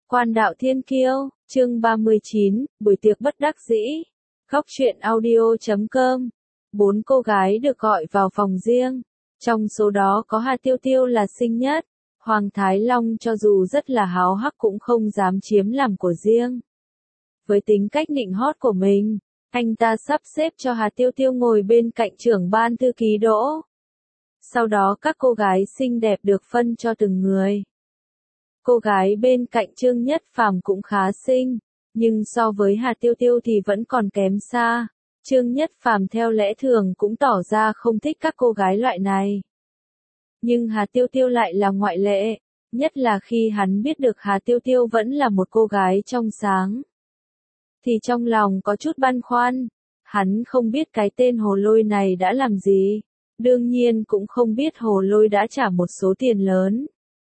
Quan đạo thiên kiêu, chương 39, buổi tiệc bất đắc dĩ. Góc truyện audio.com. 4 cô gái được gọi vào phòng riêng. Trong số đó có Hà Tiêu Tiêu là xinh nhất. Hoàng Thái Long cho dù rất là háo hắc cũng không dám chiếm làm của riêng. Với tính cách nịnh hót của mình, anh ta sắp xếp cho Hà Tiêu Tiêu ngồi bên cạnh trưởng ban thư ký Đỗ. Sau đó các cô gái xinh đẹp được phân cho từng người. Cô gái bên cạnh Trương Nhất Phàm cũng khá xinh, nhưng so với Hà Tiêu Tiêu thì vẫn còn kém xa. Trương Nhất Phàm theo lẽ thường cũng tỏ ra không thích các cô gái loại này. Nhưng Hà Tiêu Tiêu lại là ngoại lệ, nhất là khi hắn biết được Hà Tiêu Tiêu vẫn là một cô gái trong sáng. Thì trong lòng có chút băn khoăn, hắn không biết cái tên Hồ Lôi này đã làm gì, đương nhiên cũng không biết Hồ Lôi đã trả một số tiền lớn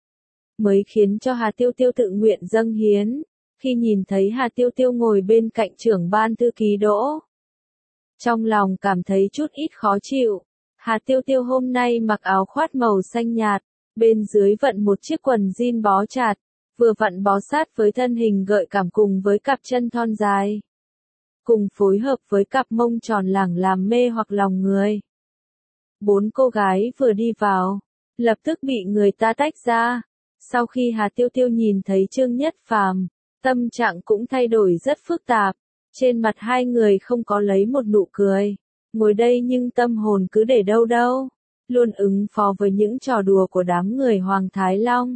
mới khiến cho Hà Tiêu Tiêu tự nguyện dâng hiến. Khi nhìn thấy Hà Tiêu Tiêu ngồi bên cạnh trưởng ban thư ký Đỗ, trong lòng cảm thấy chút ít khó chịu. Hà Tiêu Tiêu hôm nay mặc áo khoác màu xanh nhạt, bên dưới vận một chiếc quần jean bó chặt, vừa vặn bó sát với thân hình gợi cảm cùng với cặp chân thon dài, cùng phối hợp với cặp mông tròn lẳng làm mê hoặc lòng người. 4 cô gái vừa đi vào, lập tức bị người ta tách ra. Sau khi Hà Tiêu Tiêu nhìn thấy Trương Nhất Phàm, tâm trạng cũng thay đổi rất phức tạp. Trên mặt hai người không có lấy một nụ cười. Ngồi đây nhưng tâm hồn cứ để đâu đâu. Luôn ứng phó với những trò đùa của đám người Hoàng Thái Long.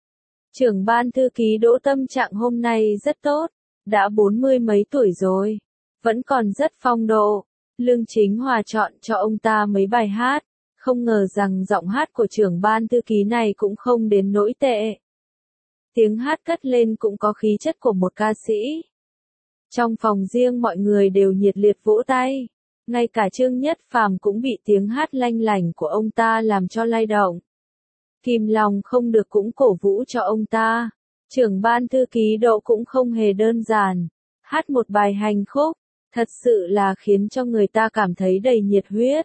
Trưởng ban thư ký Đỗ tâm trạng hôm nay rất tốt. Đã 40 mấy tuổi rồi. Vẫn còn rất phong độ. Lương Chính Hòa chọn cho ông ta mấy bài hát. Không ngờ rằng giọng hát của trưởng ban thư ký này cũng không đến nỗi tệ. Tiếng hát cất lên cũng có khí chất của một ca sĩ. Trong phòng riêng mọi người đều nhiệt liệt vỗ tay. Ngay cả Trương Nhất Phàm cũng bị tiếng hát lanh lảnh của ông ta làm cho lay động. Kìm lòng không được cũng cổ vũ cho ông ta. Trưởng ban thư ký Đỗ cũng không hề đơn giản. Hát một bài hành khúc, thật sự là khiến cho người ta cảm thấy đầy nhiệt huyết.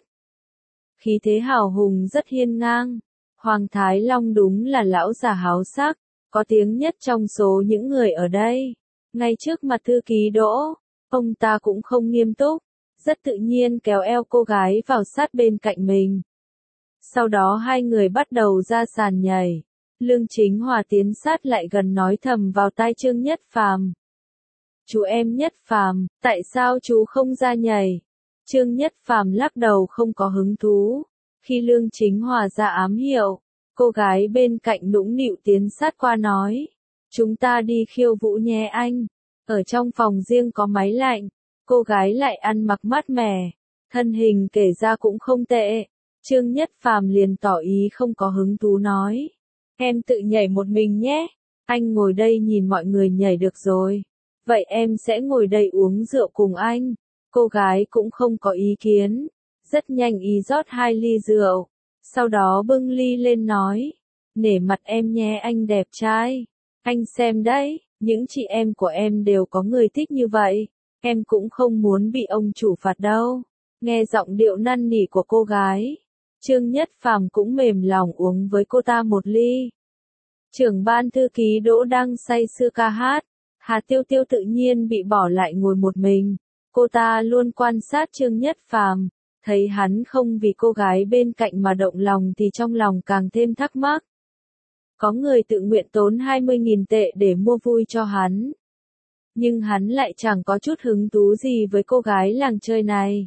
Khí thế hào hùng rất hiên ngang. Hoàng Thái Long đúng là lão già háo sắc, có tiếng nhất trong số những người ở đây. Ngay trước mặt thư ký Đỗ, ông ta cũng không nghiêm túc, rất tự nhiên kéo eo cô gái vào sát bên cạnh mình. Sau đó hai người bắt đầu ra sàn nhảy. Lương Chính Hòa tiến sát lại gần nói thầm vào tai Trương Nhất Phàm. Chú em Nhất Phàm, tại sao chú không ra nhảy? Trương Nhất Phàm lắc đầu không có hứng thú. Khi Lương Chính Hòa ra ám hiệu, cô gái bên cạnh nũng nịu tiến sát qua nói. Chúng ta đi khiêu vũ nhé anh. Ở trong phòng riêng có máy lạnh, cô gái lại ăn mặc mát mẻ. Thân hình kể ra cũng không tệ. Trương Nhất Phàm liền tỏ ý không có hứng thú nói. Em tự nhảy một mình nhé. Anh ngồi đây nhìn mọi người nhảy được rồi. Vậy em sẽ ngồi đây uống rượu cùng anh. Cô gái cũng không có ý kiến. Rất nhanh ý rót 2 ly rượu. Sau đó bưng ly lên nói. Nể mặt em nhé anh đẹp trai. Anh xem đấy, những chị em của em đều có người thích như vậy. Em cũng không muốn bị ông chủ phạt đâu. Nghe giọng điệu năn nỉ của cô gái, Trương Nhất Phàm cũng mềm lòng uống với cô ta một ly. Trưởng ban thư ký Đỗ đang say sưa ca hát. Hà Tiêu Tiêu tự nhiên bị bỏ lại ngồi một mình. Cô ta luôn quan sát Trương Nhất Phàm, thấy hắn không vì cô gái bên cạnh mà động lòng thì trong lòng càng thêm thắc mắc. Có người tự nguyện tốn 20.000 tệ để mua vui cho hắn. Nhưng hắn lại chẳng có chút hứng thú gì với cô gái làng chơi này.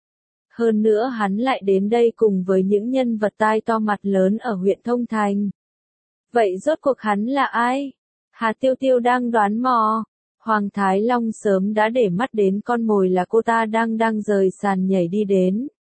Hơn nữa hắn lại đến đây cùng với những nhân vật tai to mặt lớn ở huyện Thông Thành. Vậy rốt cuộc hắn là ai? Hà Tiêu Tiêu đang đoán mò. Hoàng Thái Long sớm đã để mắt đến con mồi là cô ta đang rời sàn nhảy đi đến.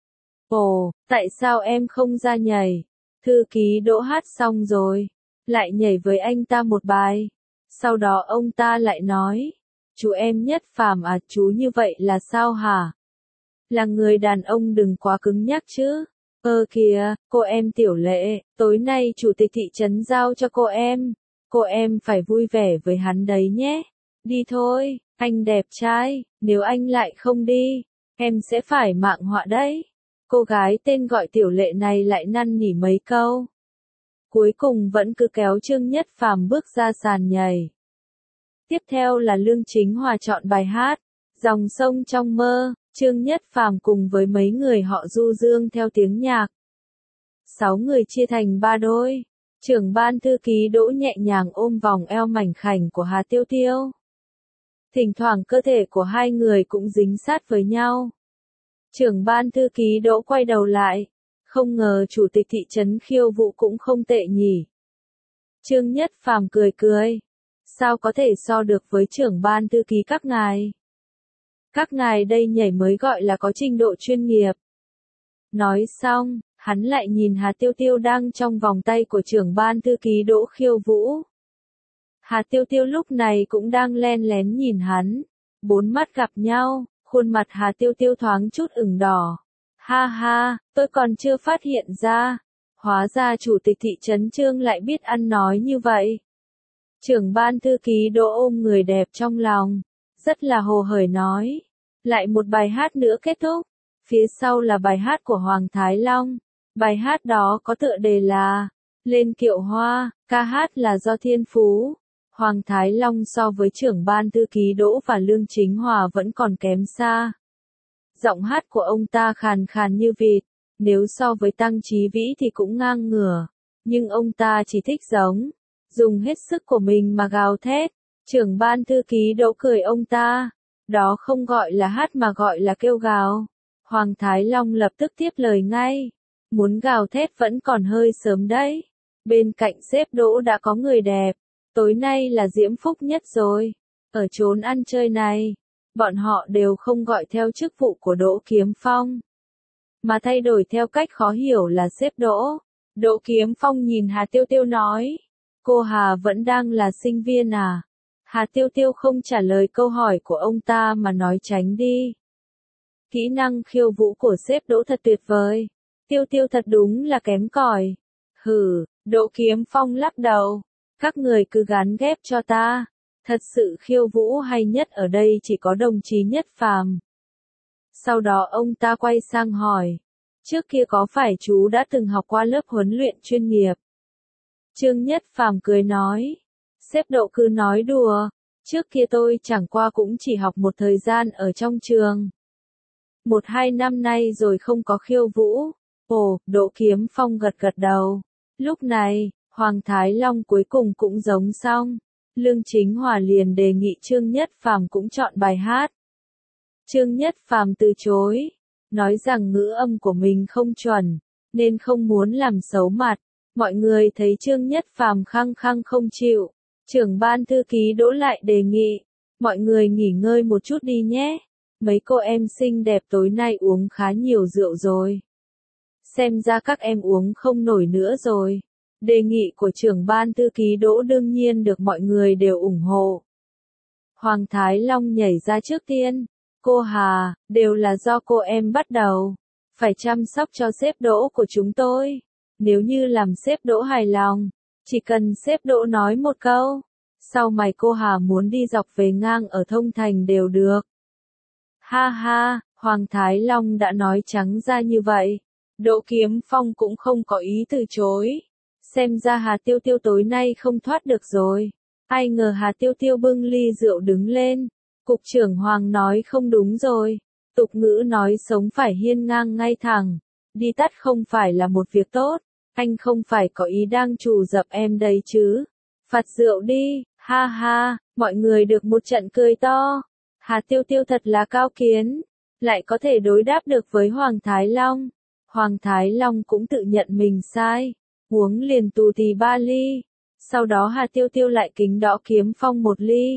Ồ, tại sao em không ra nhảy? Thư ký Đỗ hát xong rồi, lại nhảy với anh ta một bài. Sau đó ông ta lại nói, chú em Nhất Phàm à, chú như vậy là sao hả? Là người đàn ông đừng quá cứng nhắc chứ. Kìa, cô em Tiểu Lệ, tối nay chủ tịch thị trấn giao cho cô em phải vui vẻ với hắn đấy nhé. Đi thôi, anh đẹp trai, nếu anh lại không đi, em sẽ phải mạng họa đấy. Cô gái tên gọi Tiểu Lệ này lại năn nỉ mấy câu. Cuối cùng vẫn cứ kéo Trương Nhất Phàm bước ra sàn nhảy. Tiếp theo là Lương Chính Hòa chọn bài hát Dòng sông trong mơ, Trương Nhất Phàm cùng với mấy người họ du dương theo tiếng nhạc. 6 người chia thành 3 đôi. Trưởng ban thư ký Đỗ nhẹ nhàng ôm vòng eo mảnh khảnh của Hà Tiêu Tiêu. Thỉnh thoảng cơ thể của hai người cũng dính sát với nhau. Trưởng ban thư ký Đỗ quay đầu lại. Không ngờ chủ tịch thị trấn khiêu vũ cũng không tệ nhỉ. Trương Nhất Phàm cười cười. Sao có thể so được với trưởng ban thư ký các ngài? Các ngài đây nhảy mới gọi là có trình độ chuyên nghiệp. Nói xong, hắn lại nhìn Hà Tiêu Tiêu đang trong vòng tay của trưởng ban thư ký Đỗ khiêu vũ. Hà Tiêu Tiêu lúc này cũng đang len lén nhìn hắn. 4 mắt gặp nhau, khuôn mặt Hà Tiêu Tiêu thoáng chút ửng đỏ. Ha ha, tôi còn chưa phát hiện ra. Hóa ra chủ tịch thị trấn Trương lại biết ăn nói như vậy. Trưởng ban thư ký Đỗ ôm người đẹp trong lòng. Rất là hồ hởi nói. Lại một bài hát nữa kết thúc. Phía sau là bài hát của Hoàng Thái Long. Bài hát đó có tựa đề là Lên Kiệu Hoa, ca hát là do Thiên Phú. Hoàng Thái Long so với trưởng ban thư ký Đỗ và Lương Chính Hòa vẫn còn kém xa. Giọng hát của ông ta khàn khàn như vịt, nếu so với Tăng Chí Vĩ thì cũng ngang ngửa. Nhưng ông ta chỉ thích giống, dùng hết sức của mình mà gào thét. Trưởng ban thư ký Đỗ cười ông ta. Đó không gọi là hát mà gọi là kêu gào. Hoàng Thái Long lập tức tiếp lời ngay. Muốn gào thét vẫn còn hơi sớm đấy. Bên cạnh sếp Đỗ đã có người đẹp. Tối nay là diễm phúc nhất rồi. Ở chốn ăn chơi này, bọn họ đều không gọi theo chức vụ của Đỗ Kiếm Phong, mà thay đổi theo cách khó hiểu là sếp Đỗ. Đỗ Kiếm Phong nhìn Hà Tiêu Tiêu nói. Cô Hà vẫn đang là sinh viên à? Hà Tiêu Tiêu không trả lời câu hỏi của ông ta mà nói tránh đi. Kỹ năng khiêu vũ của sếp Đỗ thật tuyệt vời. Tiêu Tiêu thật đúng là kém cỏi. Hừ, Đỗ Kiếm Phong lắc đầu. Các người cứ gán ghép cho ta. Thật sự khiêu vũ hay nhất ở đây chỉ có đồng chí Nhất Phàm. Sau đó ông ta quay sang hỏi. Trước kia có phải chú đã từng học qua lớp huấn luyện chuyên nghiệp? Trương Nhất Phàm cười nói. Sếp Đỗ cứ nói đùa. Trước kia tôi chẳng qua cũng chỉ học một thời gian ở trong trường. 1-2 năm nay rồi không có khiêu vũ. Ồ, Đỗ Kiếm Phong gật gật đầu. Lúc này, Hoàng Thái Long cuối cùng cũng giống xong. Lương Chính Hòa liền đề nghị Trương Nhất Phàm cũng chọn bài hát. Trương Nhất Phàm từ chối, nói rằng ngữ âm của mình không chuẩn, nên không muốn làm xấu mặt. Mọi người thấy Trương Nhất Phàm khăng khăng không chịu. Trưởng ban thư ký Đỗ lại đề nghị, mọi người nghỉ ngơi một chút đi nhé. Mấy cô em xinh đẹp tối nay uống khá nhiều rượu rồi. Xem ra các em uống không nổi nữa rồi. Đề nghị của trưởng ban thư ký Đỗ đương nhiên được mọi người đều ủng hộ. Hoàng Thái Long nhảy ra trước tiên. Cô Hà, đều là do cô em bắt đầu. Phải chăm sóc cho sếp Đỗ của chúng tôi. Nếu như làm sếp Đỗ hài lòng, chỉ cần sếp Đỗ nói một câu, sau mày cô Hà muốn đi dọc về ngang ở Thông Thành đều được. Ha ha, Hoàng Thái Long đã nói trắng ra như vậy. Đỗ Kiếm Phong cũng không có ý từ chối. Xem ra Hà Tiêu Tiêu tối nay không thoát được rồi. Ai ngờ Hà Tiêu Tiêu bưng ly rượu đứng lên. Cục trưởng Hoàng nói không đúng rồi. Tục ngữ nói sống phải hiên ngang ngay thẳng. Đi tắt không phải là một việc tốt. Anh không phải có ý đang trù dập em đây chứ. Phạt rượu đi, ha ha, mọi người được một trận cười to. Hà Tiêu Tiêu thật là cao kiến. Lại có thể đối đáp được với Hoàng Thái Long. Hoàng Thái Long cũng tự nhận mình sai. Uống liền tù tì 3 ly. Sau đó Hà Tiêu Tiêu lại kính Đỗ Kiếm Phong 1 ly.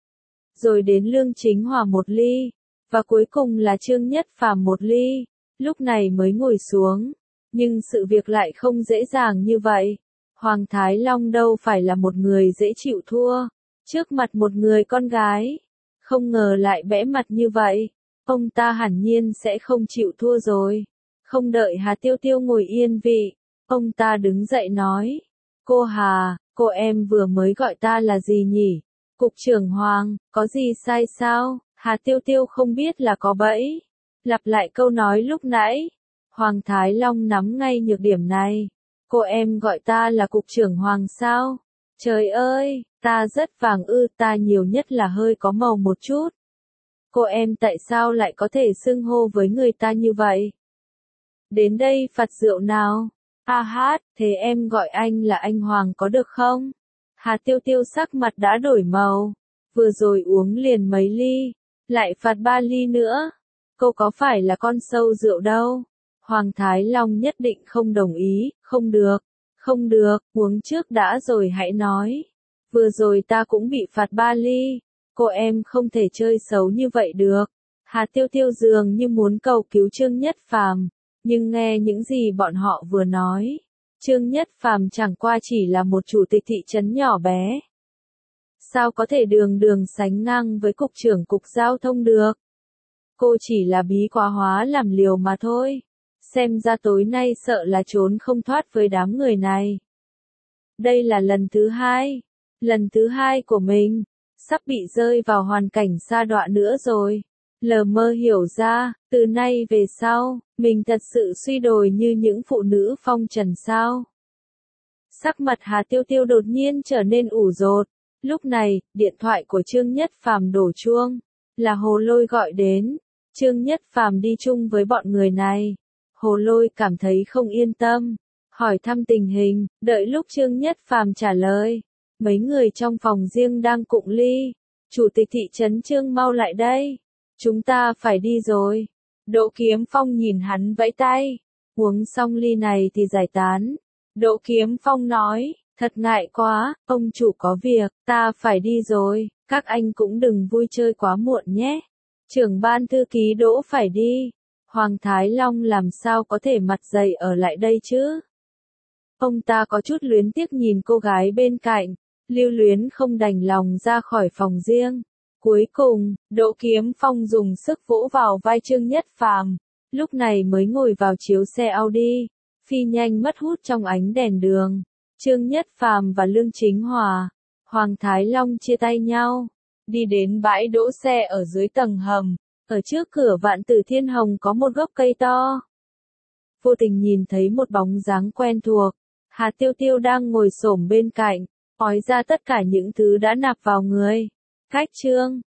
Rồi đến Lương Chính Hòa 1 ly. Và cuối cùng là Trương Nhất Phàm 1 ly. Lúc này mới ngồi xuống. Nhưng sự việc lại không dễ dàng như vậy. Hoàng Thái Long đâu phải là một người dễ chịu thua. Trước mặt một người con gái. Không ngờ lại bẽ mặt như vậy. Ông ta hẳn nhiên sẽ không chịu thua rồi. Không đợi Hà Tiêu Tiêu ngồi yên vị. Ông ta đứng dậy nói. Cô Hà, cô em vừa mới gọi ta là gì nhỉ? Cục trưởng Hoàng, có gì sai sao? Hà Tiêu Tiêu không biết là có bẫy. Lặp lại câu nói lúc nãy. Hoàng Thái Long nắm ngay nhược điểm này. Cô em gọi ta là cục trưởng Hoàng sao? Trời ơi, Ta rất vàng ư, ta nhiều nhất là hơi có màu một chút. Cô em tại sao lại có thể xưng hô với người ta như vậy? Đến đây phạt rượu nào. Ha hát, thế em gọi anh là anh Hoàng có được không? Hà Tiêu Tiêu sắc mặt đã đổi màu. Vừa rồi uống liền mấy ly, lại phạt 3 ly nữa. Cô có phải là con sâu rượu đâu. Hoàng Thái Long nhất định không đồng ý, không được, không được, uống trước đã rồi hãy nói. Vừa rồi ta cũng bị phạt 3 ly, cô em không thể chơi xấu như vậy được. Hà Tiêu Tiêu dường như muốn cầu cứu Trương Nhất Phàm, nhưng nghe những gì bọn họ vừa nói, Trương Nhất Phàm chẳng qua chỉ là một chủ tịch thị trấn nhỏ bé. Sao có thể đường đường sánh ngang với cục trưởng cục giao thông được? Cô chỉ là bí quá hóa làm liều mà thôi. Xem ra tối nay sợ là trốn không thoát với đám người này. Đây là lần thứ hai của mình, sắp bị rơi vào hoàn cảnh sa đọa nữa rồi. Lờ mơ hiểu ra, từ nay về sau, mình thật sự suy đồi như những phụ nữ phong trần sao. Sắc mặt Hà Tiêu Tiêu đột nhiên trở nên ủ rột. Lúc này, điện thoại của Trương Nhất Phàm đổ chuông, là Hồ Lôi gọi đến. Trương Nhất Phàm đi chung với bọn người này. Hồ Lôi cảm thấy không yên tâm, hỏi thăm tình hình, đợi lúc Trương Nhất Phàm trả lời. Mấy người trong phòng riêng đang cụng ly. Chủ tịch thị trấn Trương mau lại đây. Chúng ta phải đi rồi. Đỗ Kiếm Phong nhìn hắn vẫy tay. Uống xong ly này thì giải tán. Đỗ Kiếm Phong nói, thật ngại quá, ông chủ có việc, ta phải đi rồi, các anh cũng đừng vui chơi quá muộn nhé. Trưởng ban thư ký Đỗ phải đi. Hoàng Thái Long làm sao có thể mặt dày ở lại đây chứ? Ông ta có chút luyến tiếc nhìn cô gái bên cạnh, Lưu Luyến không đành lòng ra khỏi phòng riêng. Cuối cùng, Đỗ Kiếm Phong dùng sức vỗ vào vai Trương Nhất Phàm, lúc này mới ngồi vào chiếu xe Audi, phi nhanh mất hút trong ánh đèn đường. Trương Nhất Phàm và Lương Chính Hòa, Hoàng Thái Long chia tay nhau, đi đến bãi đỗ xe ở dưới tầng hầm. Ở trước cửa Vạn Tử Thiên Hồng có một gốc cây to. Vô tình nhìn thấy một bóng dáng quen thuộc. Hà Tiêu Tiêu đang ngồi xổm bên cạnh, ói ra tất cả những thứ đã nạp vào người. Cách Trương